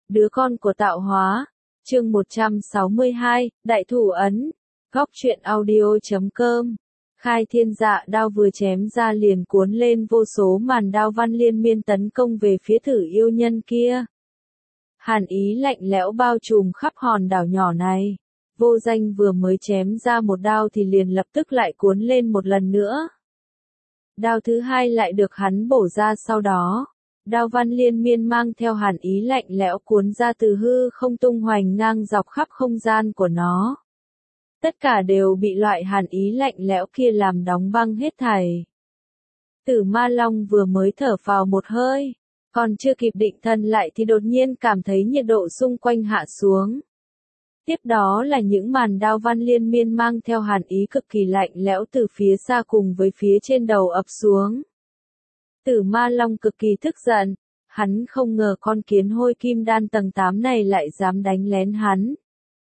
Đứa con của tạo hóa. Chương 162, Đại thủ ấn. Góc truyện audio.com. Khai thiên dạ đao vừa chém ra liền cuốn lên vô số màn đao văn liên miên tấn công về phía Thử yêu nhân kia. Hàn ý lạnh lẽo bao trùm khắp hòn đảo nhỏ này. Vô Danh vừa mới chém ra một đao thì liền lập tức lại cuốn lên một lần nữa. Đao thứ hai lại được hắn bổ ra sau đó. Đao văn liên miên mang theo hàn ý lạnh lẽo cuốn ra từ hư không tung hoành ngang dọc khắp không gian của nó. Tất cả đều bị loại hàn ý lạnh lẽo kia làm đóng băng hết thảy. Tử Ma Long vừa mới thở phào một hơi, còn chưa kịp định thần lại thì đột nhiên cảm thấy nhiệt độ xung quanh hạ xuống. Tiếp đó là những màn đao văn liên miên mang theo hàn ý cực kỳ lạnh lẽo từ phía xa cùng với phía trên đầu ập xuống. Tử Ma Long cực kỳ tức giận, hắn không ngờ con kiến hôi kim đan tầng 8 này lại dám đánh lén hắn.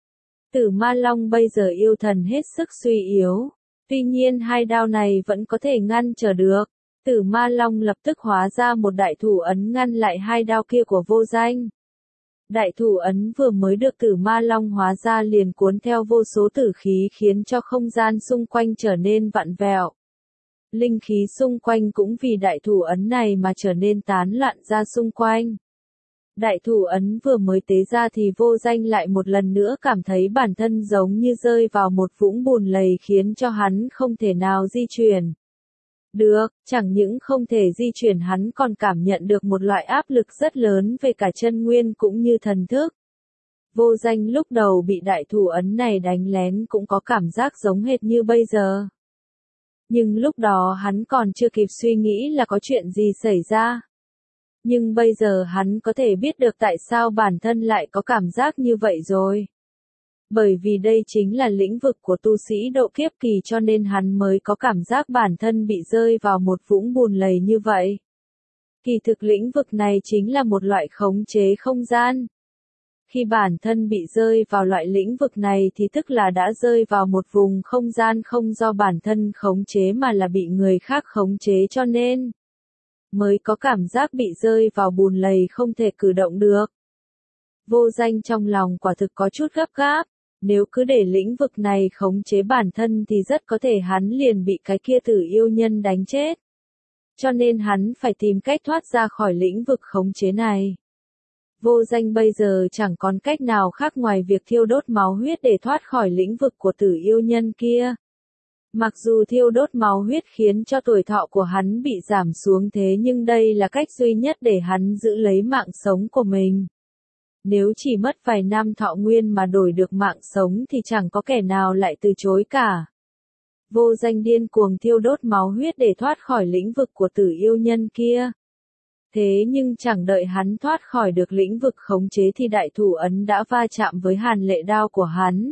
Tử Ma Long bây giờ yêu thần hết sức suy yếu, tuy nhiên hai đao này vẫn có thể ngăn trở được. Tử Ma Long lập tức hóa ra một đại thủ ấn ngăn lại hai đao kia của Vô Danh. Đại thủ ấn vừa mới được Tử Ma Long hóa ra liền cuốn theo vô số tử khí khiến cho không gian xung quanh trở nên vặn vẹo. Linh khí xung quanh cũng vì đại thủ ấn này mà trở nên tán loạn ra xung quanh. Đại thủ ấn vừa mới tế ra thì Vô Danh lại một lần nữa cảm thấy bản thân giống như rơi vào một vũng bùn lầy khiến cho hắn không thể nào di chuyển. Được, chẳng những không thể di chuyển hắn còn cảm nhận được một loại áp lực rất lớn về cả chân nguyên cũng như thần thức. Vô Danh lúc đầu bị đại thủ ấn này đánh lén cũng có cảm giác giống hệt như bây giờ. Nhưng lúc đó hắn còn chưa kịp suy nghĩ là có chuyện gì xảy ra. Nhưng bây giờ hắn có thể biết được tại sao bản thân lại có cảm giác như vậy rồi. Bởi vì đây chính là lĩnh vực của tu sĩ độ kiếp kỳ cho nên hắn mới có cảm giác bản thân bị rơi vào một vũng bùn lầy như vậy. Kỳ thực lĩnh vực này chính là một loại khống chế không gian. Khi bản thân bị rơi vào loại lĩnh vực này thì tức là đã rơi vào một vùng không gian không do bản thân khống chế mà là bị người khác khống chế cho nên mới có cảm giác bị rơi vào bùn lầy không thể cử động được. Vô Danh trong lòng quả thực có chút gấp gáp, nếu cứ để lĩnh vực này khống chế bản thân thì rất có thể hắn liền bị cái kia Tử yêu nhân đánh chết. Cho nên hắn phải tìm cách thoát ra khỏi lĩnh vực khống chế này. Vô Danh bây giờ chẳng còn cách nào khác ngoài việc thiêu đốt máu huyết để thoát khỏi lĩnh vực của Tử yêu nhân kia. Mặc dù thiêu đốt máu huyết khiến cho tuổi thọ của hắn bị giảm xuống thế nhưng đây là cách duy nhất để hắn giữ lấy mạng sống của mình. Nếu chỉ mất vài năm thọ nguyên mà đổi được mạng sống thì chẳng có kẻ nào lại từ chối cả. Vô Danh điên cuồng thiêu đốt máu huyết để thoát khỏi lĩnh vực của Tử yêu nhân kia. Thế nhưng chẳng đợi hắn thoát khỏi được lĩnh vực khống chế thì đại thủ ấn đã va chạm với hàn lệ đao của hắn.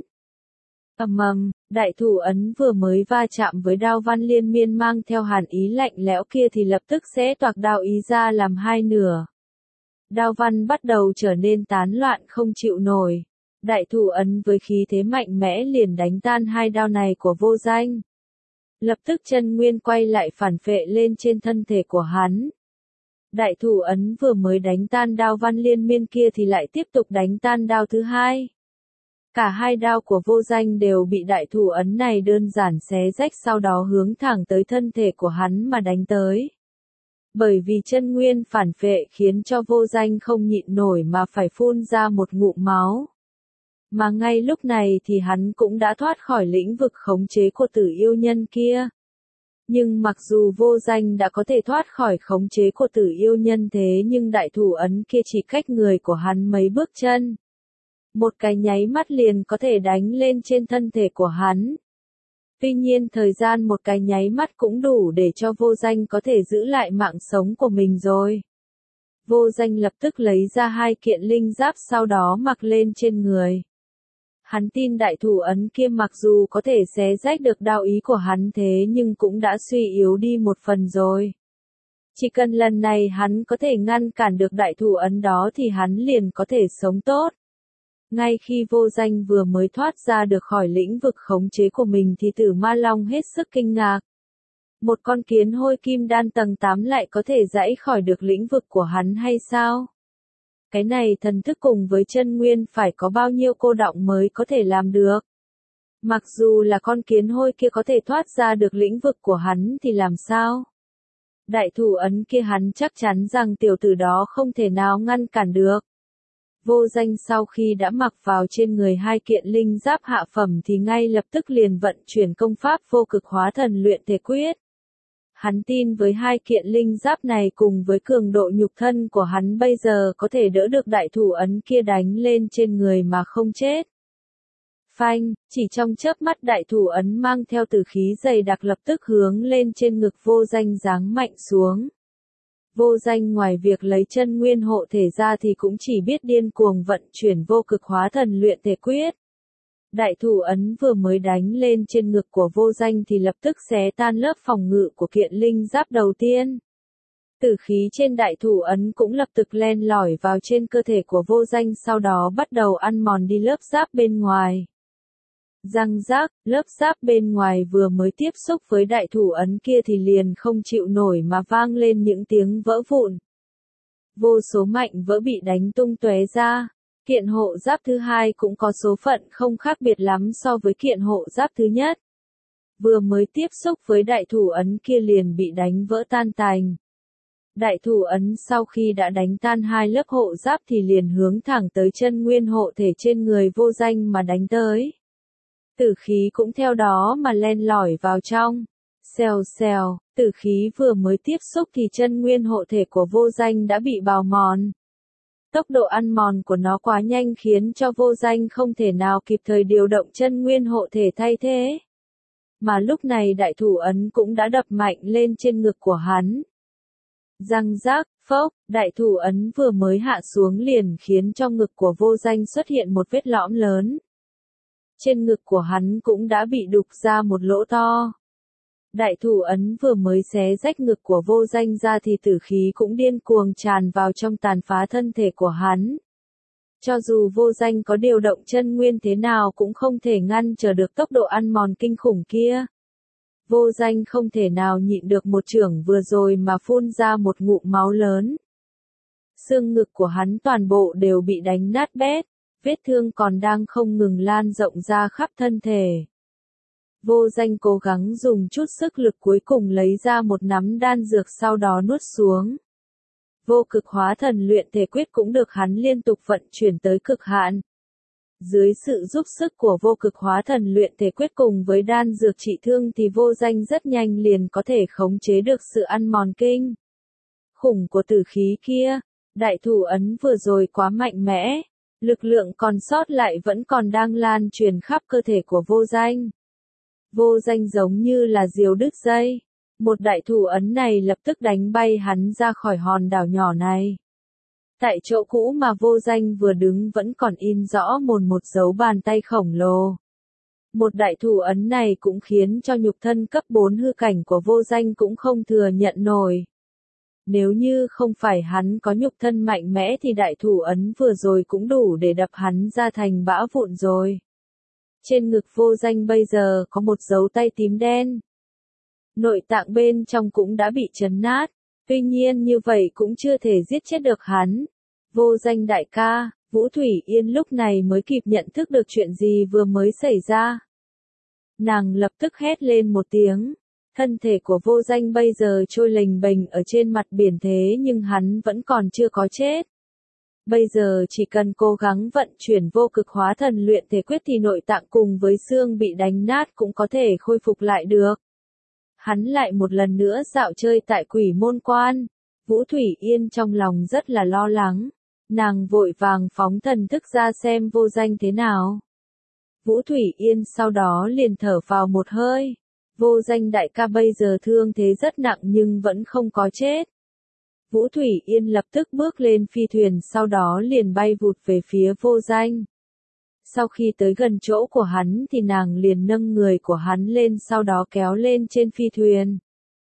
Ầm ầm, đại thủ ấn vừa mới va chạm với đao văn liên miên mang theo hàn ý lạnh lẽo kia thì lập tức xé toạc đao ý ra làm hai nửa. Đao văn bắt đầu trở nên tán loạn không chịu nổi. Đại thủ ấn với khí thế mạnh mẽ liền đánh tan hai đao này của Vô Danh. Lập tức chân nguyên quay lại phản phệ lên trên thân thể của hắn. Đại thủ ấn vừa mới đánh tan đao văn liên miên kia thì lại tiếp tục đánh tan đao thứ hai. Cả hai đao của Vô Danh đều bị đại thủ ấn này đơn giản xé rách sau đó hướng thẳng tới thân thể của hắn mà đánh tới. Bởi vì chân nguyên phản phệ khiến cho Vô Danh không nhịn nổi mà phải phun ra một ngụm máu. Mà ngay lúc này thì hắn cũng đã thoát khỏi lĩnh vực khống chế của Tử yêu nhân kia. Nhưng mặc dù Vô Danh đã có thể thoát khỏi khống chế của Tử yêu nhân thế nhưng đại thủ ấn kia chỉ cách người của hắn mấy bước chân. Một cái nháy mắt liền có thể đánh lên trên thân thể của hắn. Tuy nhiên thời gian một cái nháy mắt cũng đủ để cho Vô Danh có thể giữ lại mạng sống của mình rồi. Vô Danh lập tức lấy ra hai kiện linh giáp sau đó mặc lên trên người. Hắn tin đại thủ ấn kia mặc dù có thể xé rách được đao ý của hắn thế nhưng cũng đã suy yếu đi một phần rồi. Chỉ cần lần này hắn có thể ngăn cản được đại thủ ấn đó thì hắn liền có thể sống tốt. Ngay khi Vô Danh vừa mới thoát ra được khỏi lĩnh vực khống chế của mình thì Tử Ma Long hết sức kinh ngạc. Một con kiến hôi kim đan tầng 8 lại có thể giãy khỏi được lĩnh vực của hắn hay sao? Cái này thần thức cùng với chân nguyên phải có bao nhiêu cô đọng mới có thể làm được. Mặc dù là con kiến hôi kia có thể thoát ra được lĩnh vực của hắn thì làm sao? Đại thủ ấn kia hắn chắc chắn rằng tiểu tử đó không thể nào ngăn cản được. Vô Danh sau khi đã mặc vào trên người hai kiện linh giáp hạ phẩm thì ngay lập tức liền vận chuyển công pháp vô cực hóa thần luyện thể quyết. Hắn tin với hai kiện linh giáp này cùng với cường độ nhục thân của hắn bây giờ có thể đỡ được đại thủ ấn kia đánh lên trên người mà không chết. Phanh, chỉ trong chớp mắt đại thủ ấn mang theo tử khí dày đặc lập tức hướng lên trên ngực Vô Danh giáng mạnh xuống. Vô Danh ngoài việc lấy chân nguyên hộ thể ra thì cũng chỉ biết điên cuồng vận chuyển vô cực hóa thần luyện thể quyết. Đại thủ ấn vừa mới đánh lên trên ngực của Vô Danh thì lập tức xé tan lớp phòng ngự của kiện linh giáp đầu tiên. Tử khí trên đại thủ ấn cũng lập tức len lỏi vào trên cơ thể của Vô Danh sau đó bắt đầu ăn mòn đi lớp giáp bên ngoài. Răng rác, lớp giáp bên ngoài vừa mới tiếp xúc với đại thủ ấn kia thì liền không chịu nổi mà vang lên những tiếng vỡ vụn. Vô số mảnh vỡ bị đánh tung tóe ra. Kiện hộ giáp thứ hai cũng có số phận không khác biệt lắm so với kiện hộ giáp thứ nhất. Vừa mới tiếp xúc với đại thủ ấn kia liền bị đánh vỡ tan tành. Đại thủ ấn sau khi đã đánh tan hai lớp hộ giáp thì liền hướng thẳng tới chân nguyên hộ thể trên người Vô Danh mà đánh tới. Tử khí cũng theo đó mà len lỏi vào trong. Xèo xèo, tử khí vừa mới tiếp xúc thì chân nguyên hộ thể của Vô Danh đã bị bào mòn. Tốc độ ăn mòn của nó quá nhanh khiến cho Vô Danh không thể nào kịp thời điều động chân nguyên hộ thể thay thế. Mà lúc này đại thủ ấn cũng đã đập mạnh lên trên ngực của hắn. Răng rác, phốc, đại thủ ấn vừa mới hạ xuống liền khiến cho ngực của Vô Danh xuất hiện một vết lõm lớn. Trên ngực của hắn cũng đã bị đục ra một lỗ to. Đại thủ ấn vừa mới xé rách ngực của Vô Danh ra thì tử khí cũng điên cuồng tràn vào trong tàn phá thân thể của hắn. Cho dù Vô Danh có điều động chân nguyên thế nào cũng không thể ngăn trở được tốc độ ăn mòn kinh khủng kia. Vô Danh không thể nào nhịn được một chưởng vừa rồi mà phun ra một ngụm máu lớn. Xương ngực của hắn toàn bộ đều bị đánh nát bét, vết thương còn đang không ngừng lan rộng ra khắp thân thể. Vô Danh cố gắng dùng chút sức lực cuối cùng lấy ra một nắm đan dược sau đó nuốt xuống. Vô cực hóa thần luyện thể quyết cũng được hắn liên tục vận chuyển tới cực hạn. Dưới sự giúp sức của vô cực hóa thần luyện thể quyết cùng với đan dược trị thương thì Vô Danh rất nhanh liền có thể khống chế được sự ăn mòn kinh khủng của tử khí kia. Đại thủ ấn vừa rồi quá mạnh mẽ, lực lượng còn sót lại vẫn còn đang lan truyền khắp cơ thể của Vô Danh. Vô Danh giống như là diều đứt dây. Một đại thủ ấn này lập tức đánh bay hắn ra khỏi hòn đảo nhỏ này. Tại chỗ cũ mà Vô Danh vừa đứng vẫn còn in rõ một dấu bàn tay khổng lồ. Một đại thủ ấn này cũng khiến cho nhục thân cấp 4 hư cảnh của Vô Danh cũng không thừa nhận nổi. Nếu như không phải hắn có nhục thân mạnh mẽ thì đại thủ ấn vừa rồi cũng đủ để đập hắn ra thành bã vụn rồi. Trên ngực Vô Danh bây giờ có một dấu tay tím đen. Nội tạng bên trong cũng đã bị chấn nát, tuy nhiên như vậy cũng chưa thể giết chết được hắn. Vô Danh đại ca, Vũ Thủy Yên lúc này mới kịp nhận thức được chuyện gì vừa mới xảy ra. Nàng lập tức hét lên một tiếng. Thân thể của Vô Danh bây giờ trôi lềnh bềnh ở trên mặt biển thế nhưng hắn vẫn còn chưa có chết. Bây giờ chỉ cần cố gắng vận chuyển vô cực hóa thần luyện thể quyết thì nội tạng cùng với xương bị đánh nát cũng có thể khôi phục lại được. Hắn lại một lần nữa dạo chơi tại Quỷ Môn Quan. Vũ Thủy Yên trong lòng rất là lo lắng. Nàng vội vàng phóng thần thức ra xem Vô Danh thế nào. Vũ Thủy Yên sau đó liền thở vào một hơi. Vô Danh đại ca bây giờ thương thế rất nặng nhưng vẫn không có chết. Vũ Thủy Yên lập tức bước lên phi thuyền sau đó liền bay vụt về phía Vô Danh. Sau khi tới gần chỗ của hắn thì nàng liền nâng người của hắn lên sau đó kéo lên trên phi thuyền.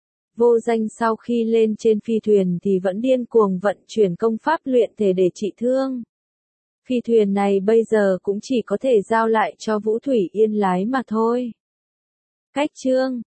Vô Danh sau khi lên trên phi thuyền thì vẫn điên cuồng vận chuyển công pháp luyện thể để trị thương. Phi thuyền này bây giờ cũng chỉ có thể giao lại cho Vũ Thủy Yên lái mà thôi. Cách chương